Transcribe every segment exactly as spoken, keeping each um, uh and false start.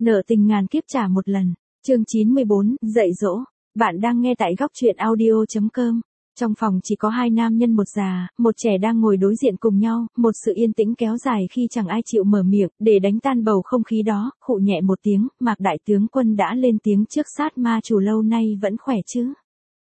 Nợ tình ngàn kiếp trả một lần. Chương chín mươi bốn, dạy dỗ. Bạn đang nghe tại góc truyện audio chấm com. Trong phòng chỉ có hai nam nhân một già, một trẻ đang ngồi đối diện cùng nhau, một sự yên tĩnh kéo dài khi chẳng ai chịu mở miệng, để đánh tan bầu không khí đó, khụ nhẹ một tiếng, Mạc đại tướng quân đã lên tiếng trước sát ma chủ lâu nay vẫn khỏe chứ.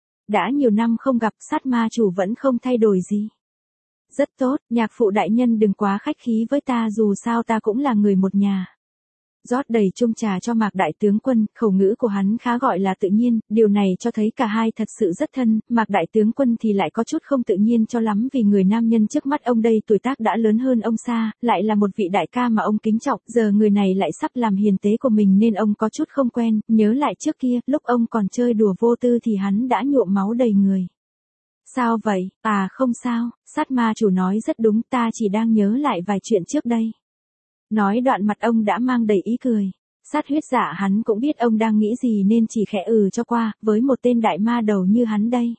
Đã nhiều năm không gặp, sát ma chủ vẫn không thay đổi gì. Rất tốt, nhạc phụ đại nhân đừng quá khách khí với ta, dù sao ta cũng là người một nhà. Rót đầy chung trà cho Mạc đại tướng quân, khẩu ngữ của hắn khá gọi là tự nhiên, điều này cho thấy cả hai thật sự rất thân, Mạc đại tướng quân thì lại có chút không tự nhiên cho lắm vì người nam nhân trước mắt ông đây tuổi tác đã lớn hơn ông xa, lại là một vị đại ca mà ông kính trọng, giờ người này lại sắp làm hiền tế của mình nên ông có chút không quen, nhớ lại trước kia, lúc ông còn chơi đùa vô tư thì hắn đã nhuộm máu đầy người. Sao vậy? À không sao, sát ma chủ nói rất đúng, ta chỉ đang nhớ lại vài chuyện trước đây. Nói đoạn mặt ông đã mang đầy ý cười. Sát huyết dạ hắn cũng biết ông đang nghĩ gì nên chỉ khẽ ừ cho qua, với một tên đại ma đầu như hắn đây.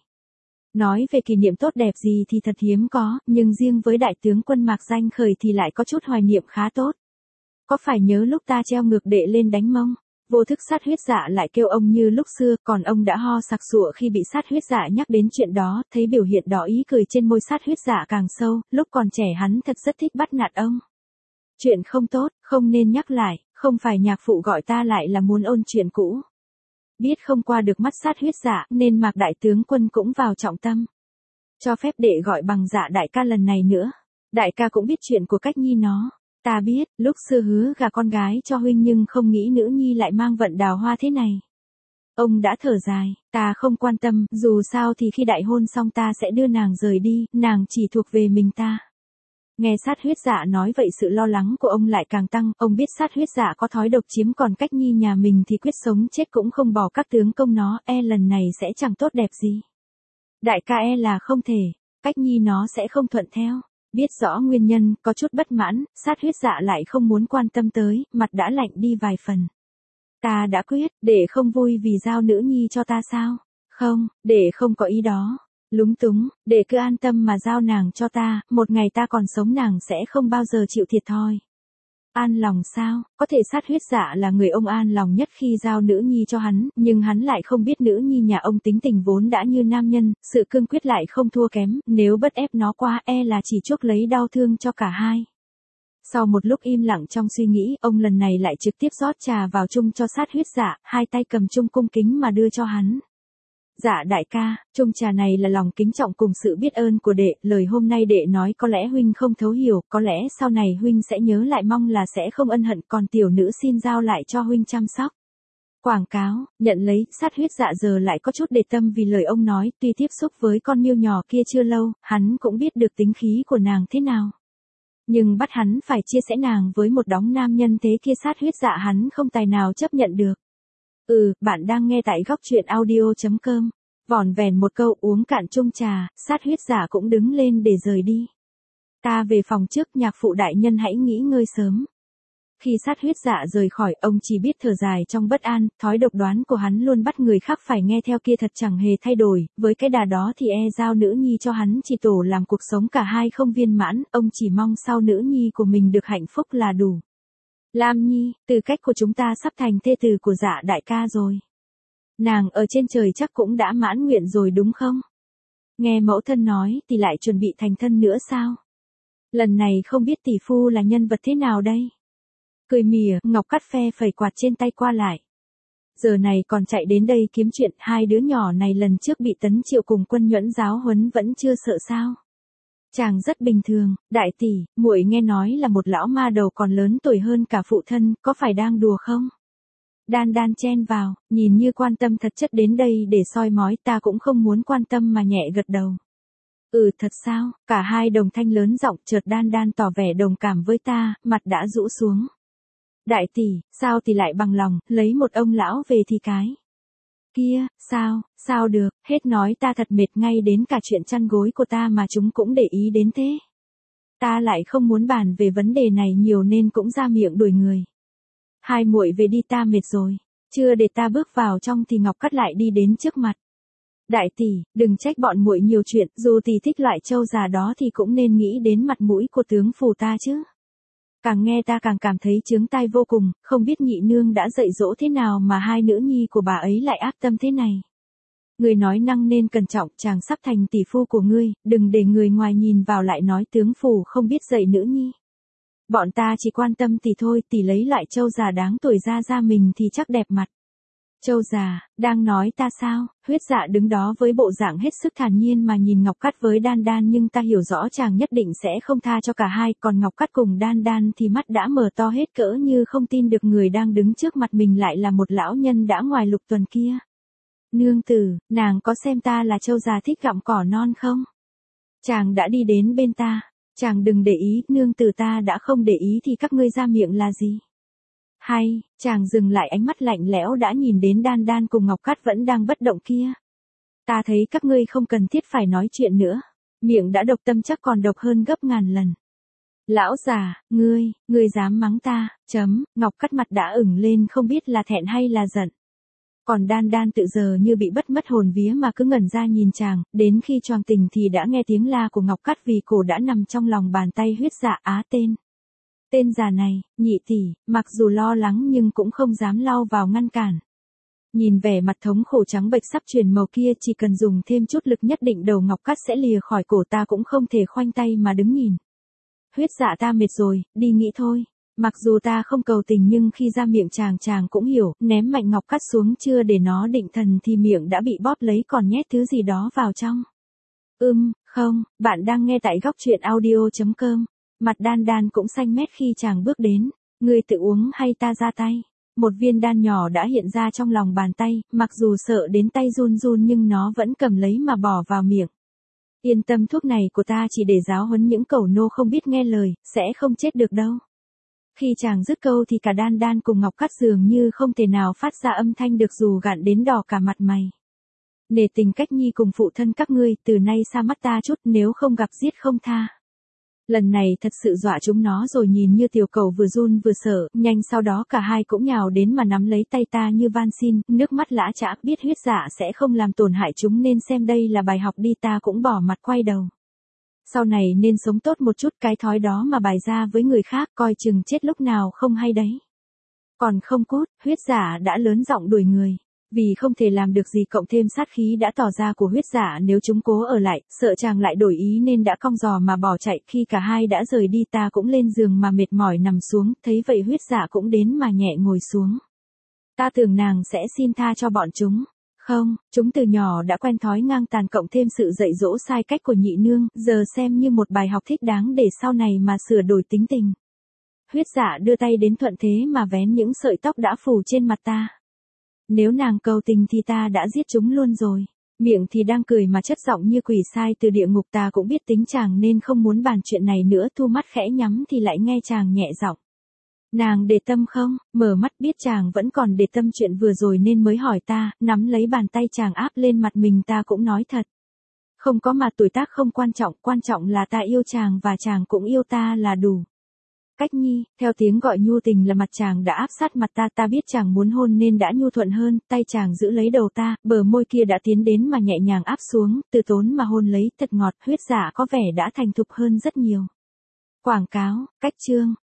Nói về kỷ niệm tốt đẹp gì thì thật hiếm có, nhưng riêng với đại tướng quân Mạc Danh Khởi thì lại có chút hoài niệm khá tốt. Có phải nhớ lúc ta treo ngược đệ lên đánh mông? Vô thức sát huyết dạ lại kêu ông như lúc xưa, còn ông đã ho sặc sụa khi bị sát huyết dạ nhắc đến chuyện đó, thấy biểu hiện đỏ ý cười trên môi sát huyết dạ càng sâu, lúc còn trẻ hắn thật rất thích bắt nạt ông. Chuyện không tốt, không nên nhắc lại, không phải nhạc phụ gọi ta lại là muốn ôn chuyện cũ. Biết không qua được mắt sát huyết dạ nên Mạc đại tướng quân cũng vào trọng tâm. Cho phép đệ gọi bằng dạ đại ca lần này nữa. Đại ca cũng biết chuyện của Cách Nhi nó. Ta biết, lúc xưa hứa gả con gái cho huynh nhưng không nghĩ nữ nhi lại mang vận đào hoa thế này. Ông đã thở dài, ta không quan tâm, dù sao thì khi đại hôn xong ta sẽ đưa nàng rời đi, nàng chỉ thuộc về mình ta. Nghe sát huyết dạ nói vậy sự lo lắng của ông lại càng tăng, ông biết sát huyết dạ có thói độc chiếm còn Cách Nhi nhà mình thì quyết sống chết cũng không bỏ các tướng công nó, e lần này sẽ chẳng tốt đẹp gì. Đại ca e là không thể, Cách Nhi nó sẽ không thuận theo. Biết rõ nguyên nhân, có chút bất mãn, sát huyết dạ lại không muốn quan tâm tới, mặt đã lạnh đi vài phần. Ta đã quyết, để không vui vì giao nữ nhi cho ta sao? Không, để không có ý đó. Lúng túng, để cứ an tâm mà giao nàng cho ta, một ngày ta còn sống nàng sẽ không bao giờ chịu thiệt thòi. An lòng sao? Có thể sát huyết dạ là người ông an lòng nhất khi giao nữ nhi cho hắn, nhưng hắn lại không biết nữ nhi nhà ông tính tình vốn đã như nam nhân, sự cương quyết lại không thua kém, nếu bất ép nó quá e là chỉ chuốc lấy đau thương cho cả hai. Sau một lúc im lặng trong suy nghĩ, ông lần này lại trực tiếp rót trà vào chung cho sát huyết dạ, hai tay cầm chung cung kính mà đưa cho hắn. Dạ đại ca, chung trà này là lòng kính trọng cùng sự biết ơn của đệ, lời hôm nay đệ nói có lẽ huynh không thấu hiểu, có lẽ sau này huynh sẽ nhớ lại, mong là sẽ không ân hận, còn tiểu nữ xin giao lại cho huynh chăm sóc. Quảng cáo, nhận lấy, sát huyết dạ giờ lại có chút để tâm vì lời ông nói, tuy tiếp xúc với con miêu nhỏ kia chưa lâu, hắn cũng biết được tính khí của nàng thế nào. Nhưng bắt hắn phải chia sẻ nàng với một đống nam nhân thế kia sát huyết dạ hắn không tài nào chấp nhận được. Ừ, bạn đang nghe tại góc truyện audio chấm com. Vỏn vẹn một câu uống cạn chung trà, sát huyết giả cũng đứng lên để rời đi. Ta về phòng trước, nhạc phụ đại nhân hãy nghỉ ngơi sớm. Khi sát huyết dạ rời khỏi, ông chỉ biết thở dài trong bất an, thói độc đoán của hắn luôn bắt người khác phải nghe theo kia thật chẳng hề thay đổi, với cái đà đó thì e giao nữ nhi cho hắn chỉ tổ làm cuộc sống cả hai không viên mãn, ông chỉ mong sau nữ nhi của mình được hạnh phúc là đủ. Lam Nhi, tư cách của chúng ta sắp thành thê tử của dạ đại ca rồi. Nàng ở trên trời chắc cũng đã mãn nguyện rồi đúng không? Nghe mẫu thân nói thì lại chuẩn bị thành thân nữa sao? Lần này không biết tỷ phu là nhân vật thế nào đây? Cười mỉa, Ngọc Cát phe phẩy quạt trên tay qua lại. Giờ này còn chạy đến đây kiếm chuyện, hai đứa nhỏ này lần trước bị Tấn Triệu cùng Quân Nhuẫn giáo huấn vẫn chưa sợ sao? Chàng rất bình thường, đại tỷ, muội nghe nói là một lão ma đầu còn lớn tuổi hơn cả phụ thân, có phải đang đùa không? Đan Đan chen vào, nhìn như quan tâm thật chất đến đây để soi mói, ta cũng không muốn quan tâm mà nhẹ gật đầu. Ừ thật sao? Cả hai đồng thanh lớn giọng, chợt Đan Đan tỏ vẻ đồng cảm với ta, mặt đã rũ xuống. Đại tỷ, sao thì lại bằng lòng, lấy một ông lão về thì cái. Kia, sao, sao được, hết nói ta thật mệt, ngay đến cả chuyện chăn gối của ta mà chúng cũng để ý đến thế. Ta lại không muốn bàn về vấn đề này nhiều nên cũng ra miệng đuổi người. Hai muội về đi, ta mệt rồi. Chưa để ta bước vào trong thì Ngọc Cát lại đi đến trước mặt. Đại tỷ, đừng trách bọn muội nhiều chuyện, dù tỷ thích loại trâu già đó thì cũng nên nghĩ đến mặt mũi của tướng phù ta chứ. Càng nghe ta càng cảm thấy chướng tai vô cùng, không biết nhị nương đã dạy dỗ thế nào mà hai nữ nhi của bà ấy lại ác tâm thế này. Người nói năng nên cẩn trọng, chàng sắp thành tỷ phu của ngươi, đừng để người ngoài nhìn vào lại nói tướng phủ không biết dạy nữ nhi. Bọn ta chỉ quan tâm tỷ thôi, tỷ lấy lại châu già đáng tuổi ra ra mình thì chắc đẹp mặt. Châu già, đang nói ta sao? Huyết Dạ đứng đó với bộ dạng hết sức thản nhiên mà nhìn Ngọc Cát với Đan Đan, nhưng ta hiểu rõ chàng nhất định sẽ không tha cho cả hai, còn Ngọc Cát cùng Đan Đan thì mắt đã mở to hết cỡ như không tin được người đang đứng trước mặt mình lại là một lão nhân đã ngoài lục tuần kia. Nương tử, nàng có xem ta là châu già thích gặm cỏ non không? Chàng đã đi đến bên ta, chàng đừng để ý, nương tử ta đã không để ý thì các ngươi ra miệng là gì? Hay, chàng dừng lại, ánh mắt lạnh lẽo đã nhìn đến Đan Đan cùng Ngọc Cát vẫn đang bất động kia. Ta thấy các ngươi không cần thiết phải nói chuyện nữa, miệng đã độc tâm chắc còn độc hơn gấp ngàn lần. Lão già, ngươi, ngươi dám mắng ta, chấm, Ngọc Cát mặt đã ửng lên không biết là thẹn hay là giận. Còn Đan Đan tự giờ như bị bất mất hồn vía mà cứ ngẩn ra nhìn chàng, đến khi choàng tỉnh thì đã nghe tiếng la của Ngọc Cát vì cổ đã nằm trong lòng bàn tay Huyết Dạ. Á tên. Tên già này, nhị tỷ, mặc dù lo lắng nhưng cũng không dám lao vào ngăn cản. Nhìn vẻ mặt thống khổ trắng bệch sắp chuyển màu kia, chỉ cần dùng thêm chút lực nhất định đầu Ngọc Cát sẽ lìa khỏi cổ, ta cũng không thể khoanh tay mà đứng nhìn. Huyết Dạ, ta mệt rồi, đi nghỉ thôi. Mặc dù ta không cầu tình nhưng khi ra miệng chàng chàng cũng hiểu, ném mạnh Ngọc Cát xuống chưa để nó định thần thì miệng đã bị bóp lấy còn nhét thứ gì đó vào trong. Ưm, không, bạn đang nghe tại góc truyện audio chấm com. Mặt Đan Đan cũng xanh mét khi chàng bước đến. Ngươi tự uống hay ta ra tay? Một viên đan nhỏ đã hiện ra trong lòng bàn tay, mặc dù sợ đến tay run run nhưng nó vẫn cầm lấy mà bỏ vào miệng. Yên tâm, thuốc này của ta chỉ để giáo huấn những cẩu nô không biết nghe lời, sẽ không chết được đâu. Khi chàng dứt câu thì cả Đan Đan cùng Ngọc Cát dường như không thể nào phát ra âm thanh được dù gạn đến đỏ cả mặt mày. Nể tình cách nhi cùng phụ thân các ngươi, từ nay xa mắt ta chút, nếu không gặp giết không tha. Lần này thật sự dọa chúng nó rồi, nhìn như tiểu cầu vừa run vừa sợ, nhanh sau đó cả hai cũng nhào đến mà nắm lấy tay ta như van xin, nước mắt lã chã, biết Huyết Dạ sẽ không làm tổn hại chúng nên xem đây là bài học đi, ta cũng bỏ mặt quay đầu. Sau này nên sống tốt một chút, cái thói đó mà bày ra với người khác coi chừng chết lúc nào không hay đấy. Còn không cút, Huyết Dạ đã lớn giọng đuổi người. Vì không thể làm được gì cộng thêm sát khí đã tỏ ra của Huyết Dạ nếu chúng cố ở lại, sợ chàng lại đổi ý nên đã cong giò mà bỏ chạy. Khi cả hai đã rời đi ta cũng lên giường mà mệt mỏi nằm xuống, thấy vậy Huyết Dạ cũng đến mà nhẹ ngồi xuống. Ta tưởng nàng sẽ xin tha cho bọn chúng. Không, chúng từ nhỏ đã quen thói ngang tàn cộng thêm sự dạy dỗ sai cách của nhị nương, giờ xem như một bài học thích đáng để sau này mà sửa đổi tính tình. Huyết Dạ đưa tay đến thuận thế mà vén những sợi tóc đã phủ trên mặt ta. Nếu nàng cầu tình thì ta đã giết chúng luôn rồi. Miệng thì đang cười mà chất giọng như quỷ sai từ địa ngục. Ta cũng biết tính chàng nên không muốn bàn chuyện này nữa, thu mắt khẽ nhắm thì lại nghe chàng nhẹ giọng. Nàng để tâm không? Mở mắt biết chàng vẫn còn để tâm chuyện vừa rồi nên mới hỏi ta, nắm lấy bàn tay chàng áp lên mặt mình, ta cũng nói thật. Không có mà tuổi tác không quan trọng, quan trọng là ta yêu chàng và chàng cũng yêu ta là đủ. Cách nhi, theo tiếng gọi nhu tình là mặt chàng đã áp sát mặt ta, ta biết chàng muốn hôn nên đã nhu thuận hơn, tay chàng giữ lấy đầu ta, bờ môi kia đã tiến đến mà nhẹ nhàng áp xuống, từ tốn mà hôn lấy, thật ngọt. Huyết Dạ có vẻ đã thành thục hơn rất nhiều. Quảng cáo, cách chương,